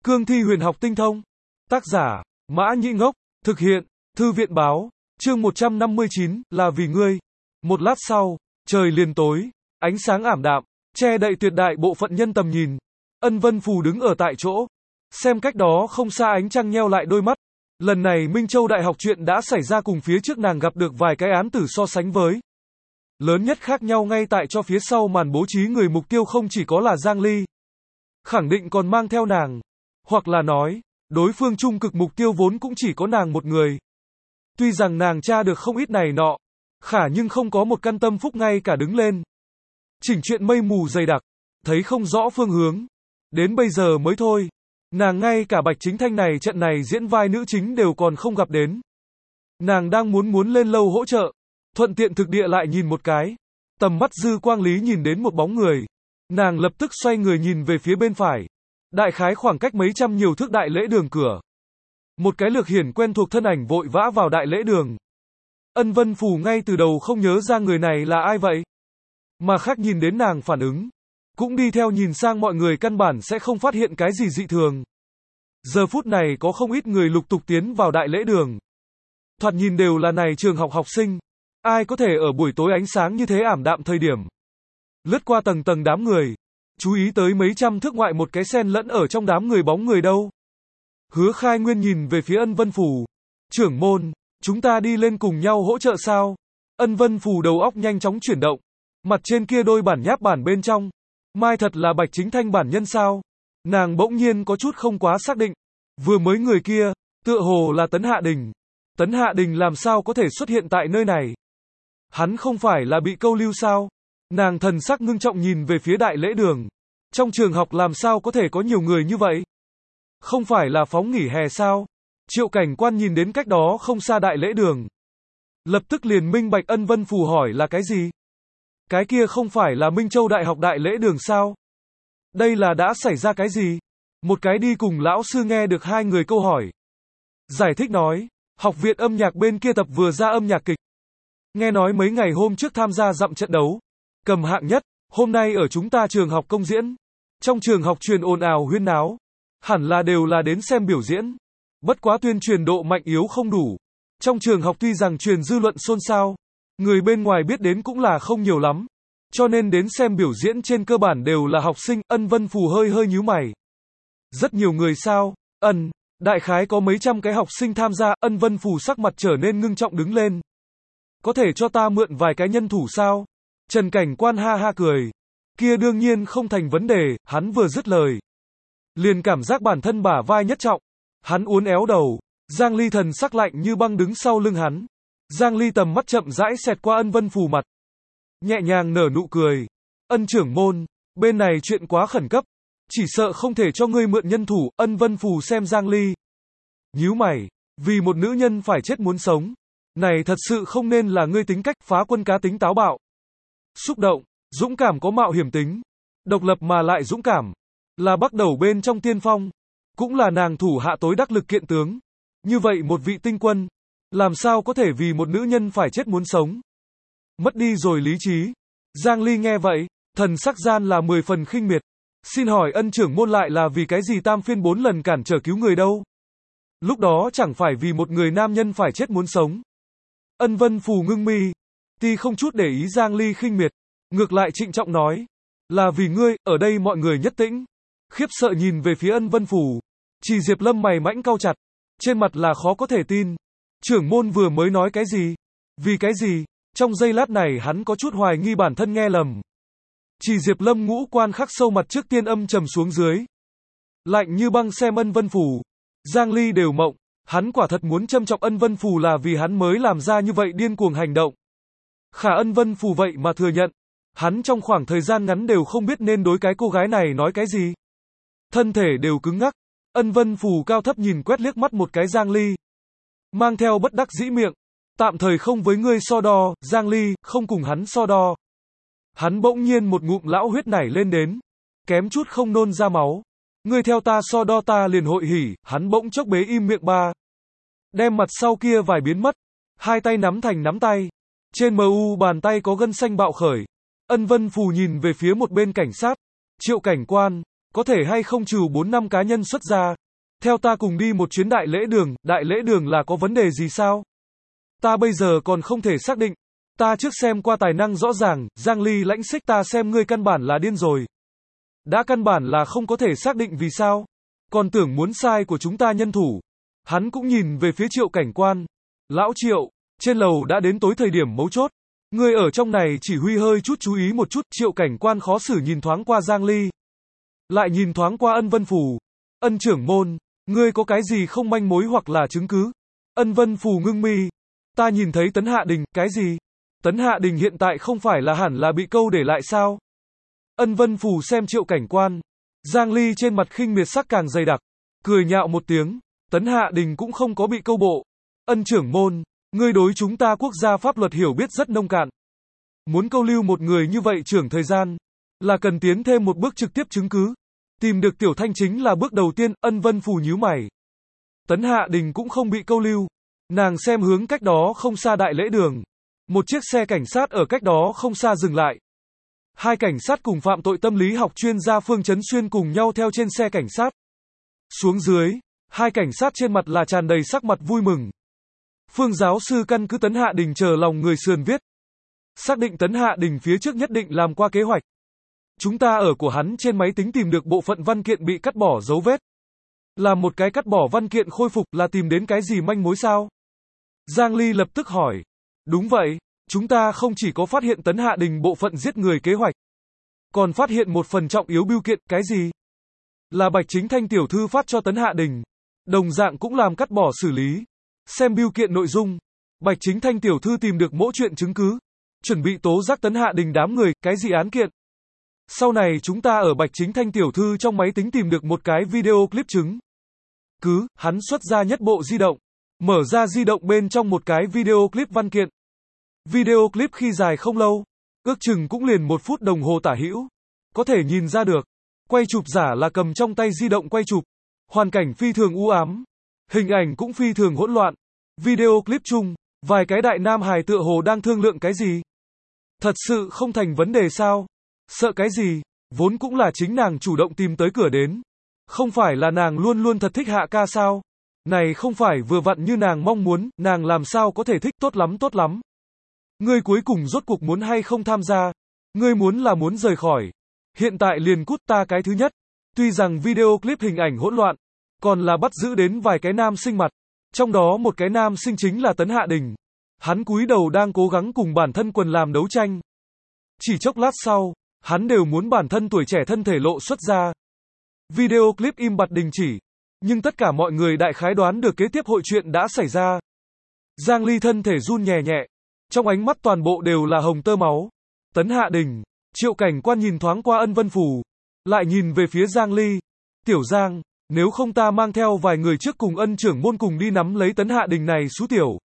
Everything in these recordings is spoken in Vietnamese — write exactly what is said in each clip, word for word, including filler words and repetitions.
Cương thi huyền học tinh thông. Tác giả, Mã Nhĩ Ngốc. Thực hiện, Thư viện báo. Chương một trăm năm mươi chín, là vì ngươi. Một lát sau, trời liền tối, ánh sáng ảm đạm, che đậy tuyệt đại bộ phận nhân tầm nhìn. Ân Vân Phù đứng ở tại chỗ, xem cách đó không xa ánh trăng nheo lại đôi mắt. Lần này Minh Châu Đại học chuyện đã xảy ra cùng phía trước nàng gặp được vài cái án tử so sánh với. Lớn nhất khác nhau ngay tại cho phía sau màn bố trí người mục tiêu không chỉ có là Giang Ly. Khẳng định còn mang theo nàng. Hoặc là nói, đối phương trung cực mục tiêu vốn cũng chỉ có nàng một người. Tuy rằng nàng tra được không ít này nọ, khả nhưng không có một căn tâm phúc ngay cả đứng lên. Chỉnh chuyện mây mù dày đặc, thấy không rõ phương hướng. Đến bây giờ mới thôi. Nàng ngay cả Bạch Chính Thanh này trận này diễn vai nữ chính đều còn không gặp đến. Nàng đang muốn muốn lên lâu hỗ trợ, thuận tiện thực địa lại nhìn một cái. Tầm mắt dư quang lý nhìn đến một bóng người. Nàng lập tức xoay người nhìn về phía bên phải. Đại khái khoảng cách mấy trăm nhiều thước đại lễ đường cửa. Một cái lược hiển quen thuộc thân ảnh vội vã vào đại lễ đường. Ân Vân Phù ngay từ đầu không nhớ ra người này là ai vậy. Mà khác nhìn đến nàng phản ứng. Cũng đi theo nhìn sang mọi người căn bản sẽ không phát hiện cái gì dị thường. Giờ phút này có không ít người lục tục tiến vào đại lễ đường. Thoạt nhìn đều là này trường học học sinh. Ai có thể ở buổi tối ánh sáng như thế ảm đạm thời điểm. Lướt qua tầng tầng đám người. Chú ý tới mấy trăm thước ngoại một cái sen lẫn ở trong đám người bóng người đâu. Hứa Khai Nguyên nhìn về phía Ân Vân Phù. Trưởng môn, chúng ta đi lên cùng nhau hỗ trợ sao? Ân Vân Phù đầu óc nhanh chóng chuyển động. Mặt trên kia đôi bản nháp bản bên trong. Mai thật là Bạch Chính Thanh bản nhân sao? Nàng bỗng nhiên có chút không quá xác định. Vừa mới người kia, tựa hồ là Tấn Hạ Đình. Tấn Hạ Đình làm sao có thể xuất hiện tại nơi này? Hắn không phải là bị câu lưu sao? Nàng thần sắc ngưng trọng nhìn về phía đại lễ đường. Trong trường học làm sao có thể có nhiều người như vậy? Không phải là phóng nghỉ hè sao? Triệu Cảnh Quan nhìn đến cách đó không xa đại lễ đường. Lập tức liền minh bạch Ân Vân Phù hỏi là cái gì? Cái kia không phải là Minh Châu Đại học đại lễ đường sao? Đây là đã xảy ra cái gì? Một cái đi cùng lão sư nghe được hai người câu hỏi. Giải thích nói, học viện âm nhạc bên kia tập vừa ra âm nhạc kịch. Nghe nói mấy ngày hôm trước tham gia dặm trận đấu. Cầm hạng nhất, hôm nay ở chúng ta trường học công diễn. Trong trường học truyền ồn ào huyên náo. Hẳn là đều là đến xem biểu diễn. Bất quá tuyên truyền độ mạnh yếu không đủ. Trong trường học tuy rằng truyền dư luận xôn xao. Người bên ngoài biết đến cũng là không nhiều lắm. Cho nên đến xem biểu diễn trên cơ bản đều là học sinh. Ân Vân Phù hơi hơi nhíu mày. Rất nhiều người sao? Ân, đại khái có mấy trăm cái học sinh tham gia. Ân Vân Phù sắc mặt trở nên ngưng trọng đứng lên. Có thể cho ta mượn vài cái nhân thủ sao? Trần Cảnh Quan ha ha cười. Kia đương nhiên không thành vấn đề. Hắn vừa dứt lời, liền cảm giác bản thân bả vai nhất trọng. Hắn uốn éo đầu. Giang Ly thần sắc lạnh như băng đứng sau lưng hắn. Giang Ly tầm mắt chậm rãi xẹt qua Ân Vân Phù mặt. Nhẹ nhàng nở nụ cười. Ân trưởng môn, bên này chuyện quá khẩn cấp. Chỉ sợ không thể cho ngươi mượn nhân thủ. Ân Vân Phù xem Giang Ly. Nhíu mày. Vì một nữ nhân phải chết muốn sống. Này thật sự không nên là ngươi tính cách. Phá quân cá tính táo bạo. Xúc động, dũng cảm có mạo hiểm tính. Độc lập mà lại dũng cảm. Là bắt đầu bên trong tiên phong. Cũng là nàng thủ hạ tối đắc lực kiện tướng. Như vậy một vị tinh quân. Làm sao có thể vì một nữ nhân phải chết muốn sống. Mất đi rồi lý trí. Giang Ly nghe vậy, thần sắc gian là mười phần khinh miệt. Xin hỏi Ân trưởng môn lại là vì cái gì tam phiên bốn lần cản trở cứu người đâu? Lúc đó chẳng phải vì một người nam nhân phải chết muốn sống. Ân Vân Phù ngưng mi. Ti không chút để ý Giang Ly khinh miệt. Ngược lại trịnh trọng nói. Là vì ngươi. Ở đây mọi người nhất tĩnh. Khiếp sợ nhìn về phía Ân Vân Phù. Chỉ Diệp Lâm mày mãnh cau chặt. Trên mặt là khó có thể tin. Trưởng môn vừa mới nói cái gì? Vì cái gì? Trong giây lát này hắn có chút hoài nghi bản thân nghe lầm. Chỉ Diệp Lâm ngũ quan khắc sâu mặt trước tiên âm trầm xuống dưới. Lạnh như băng xem Ân Vân Phù. Giang Ly đều mộng. Hắn quả thật muốn châm chọc Ân Vân Phù là vì hắn mới làm ra như vậy điên cuồng hành động. Khả Ân Vân Phù vậy mà thừa nhận. Hắn trong khoảng thời gian ngắn đều không biết nên đối cái cô gái này nói cái gì. Thân thể đều cứng ngắc. Ân Vân Phù cao thấp nhìn quét liếc mắt một cái Giang Ly. Mang theo bất đắc dĩ miệng. Tạm thời không với ngươi so đo, Giang Ly, không cùng hắn so đo. Hắn bỗng nhiên một ngụm lão huyết nảy lên đến. Kém chút không nôn ra máu. Ngươi theo ta so đo ta liền hội hỉ, hắn bỗng chốc bế im miệng ba. Đem mặt sau kia vài biến mất. Hai tay nắm thành nắm tay. Trên mờ u bàn tay có gân xanh bạo khởi. Ân Vân Phù nhìn về phía một bên cảnh sát. Triệu Cảnh Quan, có thể hay không trừ bốn năm cá nhân xuất ra. Theo ta cùng đi một chuyến đại lễ đường, đại lễ đường là có vấn đề gì sao? Ta bây giờ còn không thể xác định. Ta trước xem qua tài năng rõ ràng, Giang Ly lãnh xích ta xem ngươi căn bản là điên rồi. Đã căn bản là không có thể xác định vì sao. Còn tưởng muốn sai của chúng ta nhân thủ. Hắn cũng nhìn về phía Triệu Cảnh Quan. Lão Triệu, trên lầu đã đến tối thời điểm mấu chốt. Ngươi ở trong này chỉ huy hơi chút chú ý một chút. Triệu Cảnh Quan khó xử nhìn thoáng qua Giang Ly. Lại nhìn thoáng qua Ân Vân Phù. Ân trưởng môn, ngươi có cái gì không manh mối hoặc là chứng cứ? Ân Vân Phù ngưng mi. Ta nhìn thấy Tấn Hạ Đình, cái gì? Tấn Hạ Đình hiện tại không phải là hẳn là bị câu để lại sao? Ân Vân Phù xem Triệu Cảnh Quan. Giang Ly trên mặt khinh miệt sắc càng dày đặc. Cười nhạo một tiếng. Tấn Hạ Đình cũng không có bị câu bộ. Ân trưởng môn, ngươi đối chúng ta quốc gia pháp luật hiểu biết rất nông cạn. Muốn câu lưu một người như vậy trưởng thời gian, là cần tiến thêm một bước trực tiếp chứng cứ. Tìm được Tiểu Thanh chính là bước đầu tiên. Ân Vân Phù nhíu mày. Tấn Hạ Đình cũng không bị câu lưu. Nàng xem hướng cách đó không xa đại lễ đường. Một chiếc xe cảnh sát ở cách đó không xa dừng lại. Hai cảnh sát cùng phạm tội tâm lý học chuyên gia Phương Chấn Xuyên cùng nhau theo trên xe cảnh sát. Xuống dưới, hai cảnh sát trên mặt là tràn đầy sắc mặt vui mừng. Phương giáo sư căn cứ Tấn Hạ Đình chờ lòng người sườn viết. Xác định Tấn Hạ Đình phía trước nhất định làm qua kế hoạch. Chúng ta ở của hắn trên máy tính tìm được bộ phận văn kiện bị cắt bỏ dấu vết. Làm một cái cắt bỏ văn kiện khôi phục là tìm đến cái gì manh mối sao? Giang Ly lập tức hỏi. Đúng vậy, chúng ta không chỉ có phát hiện Tấn Hạ Đình bộ phận giết người kế hoạch. Còn phát hiện một phần trọng yếu bưu kiện, cái gì? Là Bạch Chính Thanh tiểu thư phát cho Tấn Hạ Đình. Đồng dạng cũng làm cắt bỏ xử lý. Xem bưu kiện nội dung. Bạch Chính Thanh tiểu thư tìm được mỗi chuyện chứng cứ. Chuẩn bị tố giác Tấn Hạ Đình đám người, cái gì án kiện. Sau này chúng ta ở Bạch Chính Thanh tiểu thư trong máy tính tìm được một cái video clip chứng. Cứ, hắn xuất ra nhất bộ di động. Mở ra di động bên trong một cái video clip văn kiện. Video clip khi dài không lâu. Ước chừng cũng liền một phút đồng hồ tả hữu. Có thể nhìn ra được. Quay chụp giả là cầm trong tay di động quay chụp. Hoàn cảnh phi thường u ám. Hình ảnh cũng phi thường hỗn loạn. Video clip chung, vài cái đại nam hài tựa hồ đang thương lượng cái gì. Thật sự không thành vấn đề sao? Sợ cái gì? Vốn cũng là chính nàng chủ động tìm tới cửa đến. Không phải là nàng luôn luôn thật thích Hạ ca sao? Này không phải vừa vặn như nàng mong muốn, nàng làm sao có thể thích, tốt lắm tốt lắm. Ngươi cuối cùng rốt cuộc muốn hay không tham gia? Ngươi muốn là muốn rời khỏi. Hiện tại liền cút ta cái thứ nhất. Tuy rằng video clip hình ảnh hỗn loạn, còn là bắt giữ đến vài cái nam sinh mặt. Trong đó một cái nam sinh chính là Tấn Hạ Đình. Hắn cúi đầu đang cố gắng cùng bản thân quần làm đấu tranh. Chỉ chốc lát sau, hắn đều muốn bản thân tuổi trẻ thân thể lộ xuất ra. Video clip im bặt đình chỉ. Nhưng tất cả mọi người đại khái đoán được kế tiếp hội chuyện đã xảy ra. Giang Ly thân thể run nhẹ nhẹ. Trong ánh mắt toàn bộ đều là hồng tơ máu. Tấn Hạ Đình, Triệu Cảnh Quan nhìn thoáng qua Ân Vân Phù. Lại nhìn về phía Giang Ly. Tiểu Giang, nếu không ta mang theo vài người trước cùng Ân trưởng môn cùng đi nắm lấy Tấn Hạ Đình này xú tiểu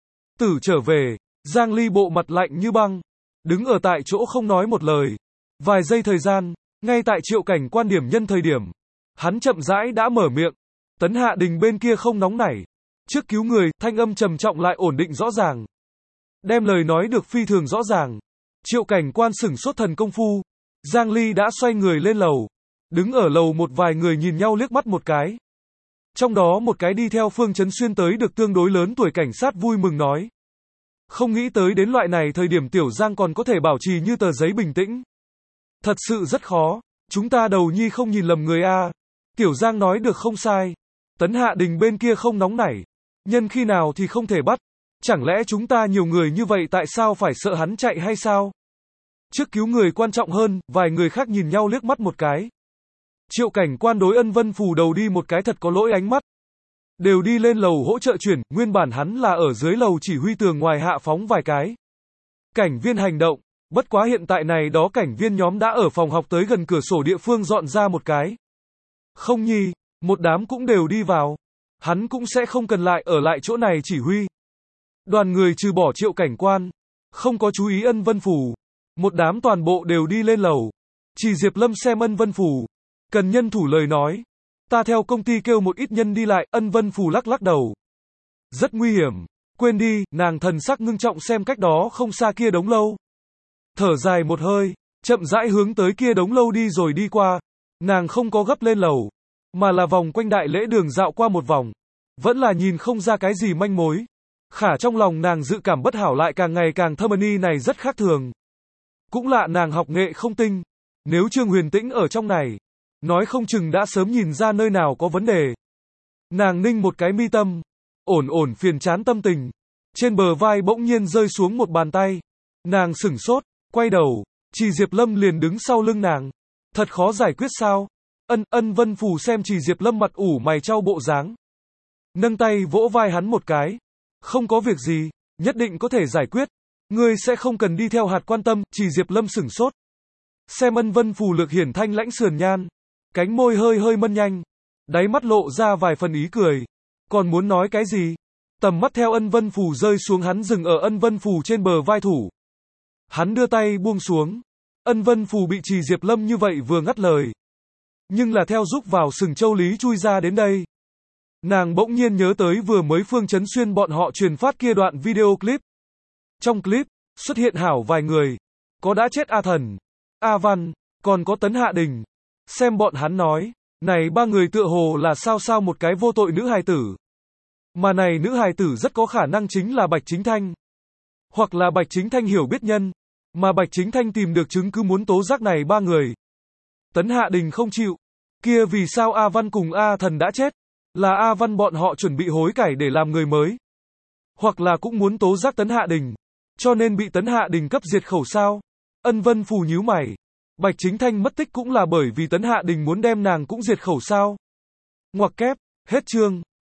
tử trở về. Giang Ly bộ mặt lạnh như băng. Đứng ở tại chỗ không nói một lời. Vài giây thời gian, ngay tại Triệu Cảnh Quan điểm nhân thời điểm. Hắn chậm rãi đã mở miệng. Tấn Hạ Đình bên kia không nóng nảy. Trước cứu người, thanh âm trầm trọng lại ổn định rõ ràng. Đem lời nói được phi thường rõ ràng. Triệu Cảnh Quan sửng sốt thần công phu. Giang Ly đã xoay người lên lầu. Đứng ở lầu một vài người nhìn nhau liếc mắt một cái. Trong đó một cái đi theo Phương Chấn Xuyên tới được tương đối lớn tuổi cảnh sát vui mừng nói. Không nghĩ tới đến loại này thời điểm Tiểu Giang còn có thể bảo trì như tờ giấy bình tĩnh. Thật sự rất khó. Chúng ta đầu nhi không nhìn lầm người a. Tiểu Giang nói được không sai. Tấn Hạ Đình bên kia không nóng nảy. Nhân khi nào thì không thể bắt. Chẳng lẽ chúng ta nhiều người như vậy tại sao phải sợ hắn chạy hay sao? Trước cứu người quan trọng hơn, vài người khác nhìn nhau liếc mắt một cái. Triệu Cảnh Quan đối Ân Vân Phù đầu đi một cái thật có lỗi ánh mắt. Đều đi lên lầu hỗ trợ chuyển, nguyên bản hắn là ở dưới lầu chỉ huy tường ngoài hạ phóng vài cái. Cảnh viên hành động, bất quá hiện tại này đó cảnh viên nhóm đã ở phòng học tới gần cửa sổ địa phương dọn ra một cái. Không nhi, một đám cũng đều đi vào. Hắn cũng sẽ không cần lại ở lại chỗ này chỉ huy. Đoàn người trừ bỏ Triệu Cảnh Quan, không có chú ý Ân Vân Phù. Một đám toàn bộ đều đi lên lầu. Chỉ Diệp Lâm xem Ân Vân Phù. Cần nhân thủ lời nói. Ta theo công ty kêu một ít nhân đi lại, Ân Vân Phù lắc lắc đầu. Rất nguy hiểm. Quên đi, nàng thần sắc ngưng trọng xem cách đó không xa kia đống lâu. Thở dài một hơi, chậm rãi hướng tới kia đống lâu đi rồi đi qua. Nàng không có gấp lên lầu, mà là vòng quanh đại lễ đường dạo qua một vòng. Vẫn là nhìn không ra cái gì manh mối. Khả trong lòng nàng dự cảm bất hảo lại càng ngày càng thâm, ni này rất khác thường. Cũng lạ, nàng học nghệ không tinh. Nếu Trương Huyền Tĩnh ở trong này, nói không chừng đã sớm nhìn ra nơi nào có vấn đề. Nàng ninh một cái mi tâm, ổn ổn phiền chán tâm tình. Trên bờ vai bỗng nhiên rơi xuống một bàn tay. Nàng sửng sốt, quay đầu, Trì Diệp Lâm liền đứng sau lưng nàng. Thật khó giải quyết sao? Ân Ân Vân Phù xem Trì Diệp Lâm mặt ủ mày trao bộ dáng, nâng tay vỗ vai hắn một cái. Không có việc gì, nhất định có thể giải quyết. Ngươi sẽ không cần đi theo hạt quan tâm. Trì Diệp Lâm sửng sốt. Xem Ân Vân Phù lực hiển thanh lãnh sườn nhan, cánh môi hơi hơi mân nhanh, đáy mắt lộ ra vài phần ý cười. Còn muốn nói cái gì? Tầm mắt theo Ân Vân Phù rơi xuống, hắn dừng ở Ân Vân Phù trên bờ vai thủ. Hắn đưa tay buông xuống. Ân Vân Phù bị Trì Diệp Lâm như vậy vừa ngắt lời, nhưng là theo giúp vào sừng châu lý chui ra đến đây. Nàng bỗng nhiên nhớ tới vừa mới Phương Chấn Xuyên bọn họ truyền phát kia đoạn video clip. Trong clip, xuất hiện hảo vài người. Có đã chết A Thần, A Văn, còn có Tấn Hạ Đình. Xem bọn hắn nói, này ba người tựa hồ là sao sao một cái vô tội nữ hài tử. Mà này nữ hài tử rất có khả năng chính là Bạch Chính Thanh. Hoặc là Bạch Chính Thanh hiểu biết nhân. Mà Bạch Chính Thanh tìm được chứng cứ muốn tố giác này ba người. Tấn Hạ Đình không chịu. Kia vì sao A Văn cùng A Thần đã chết? Là A Văn bọn họ chuẩn bị hối cải để làm người mới. Hoặc là cũng muốn tố giác Tấn Hạ Đình, cho nên bị Tấn Hạ Đình cấp diệt khẩu sao? Ân Vân Phù nhíu mày. Bạch Chính Thanh mất tích cũng là bởi vì Tấn Hạ Đình muốn đem nàng cũng diệt khẩu sao? Ngoặc kép, hết chương.